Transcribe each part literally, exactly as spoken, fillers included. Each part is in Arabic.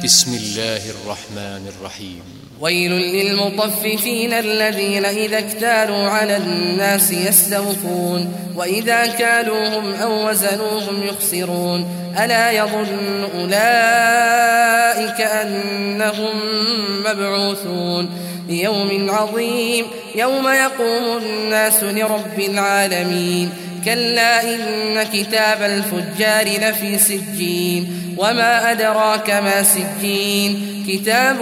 بسم الله الرحمن الرحيم ويل للمطففين الذين إذا اكتالوا على الناس يستوفون وإذا كالوهم أو وزنوهم يخسرون ألا يظن أولئك أنهم مبعوثون ليوم عظيم يوم يقوم الناس لرب العالمين كلا إن كتاب الفجار لفي سجين وما أدراك ما سجين كتاب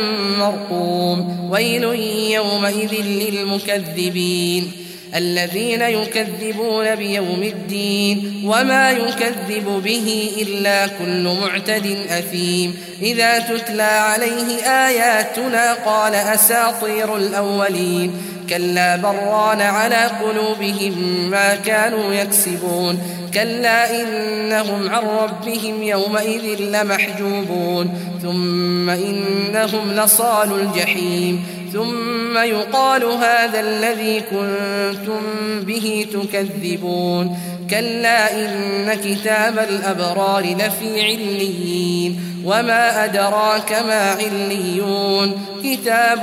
مرقوم ويل يومئذ للمكذبين الذين يكذبون بيوم الدين وما يكذب به إلا كل معتد أثيم إذا تتلى عليه آياتنا قال أساطير الأولين كلا بران على قلوبهم ما كانوا يكسبون كلا إنهم عن ربهم يومئذ لمحجوبون ثم إنهم لصالوا الجحيم ثم يقال هذا الذي كنتم به تكذبون كلا إن كتاب الأبرار لفي عليين وما أدراك ما عليون كتاب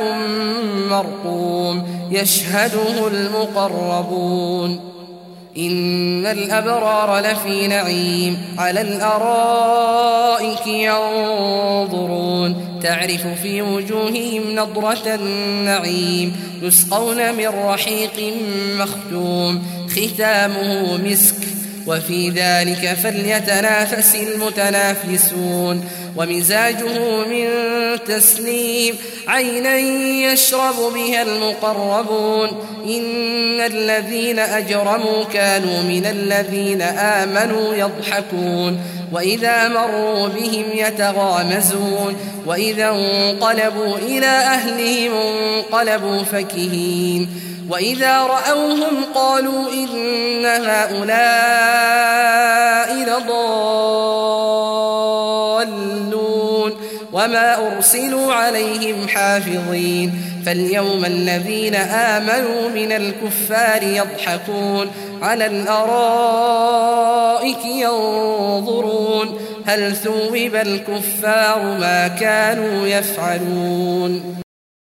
مرقوم يشهده المقربون إن الأبرار لفي نعيم على الأرائك ينظرون تعرف في وجوههم نضرة النعيم يسقون من رحيق مختوم ختامه مسك وفي ذلك فليتنافس المتنافسون ومزاجه من تسنيم عينا يشرب بها المقربون إن الذين أجرموا كانوا من الذين آمنوا يضحكون وإذا مروا بهم يتغامزون وإذا انقلبوا إلى أهلهم انقلبوا فكهين وإذا رأوهم قالوا إن هؤلاء لضالون وما أرسلوا عليهم حافظين فاليوم الذين آمنوا من الكفار يضحكون على الأرائك ينظرون هل ثوب الكفار ما كانوا يفعلون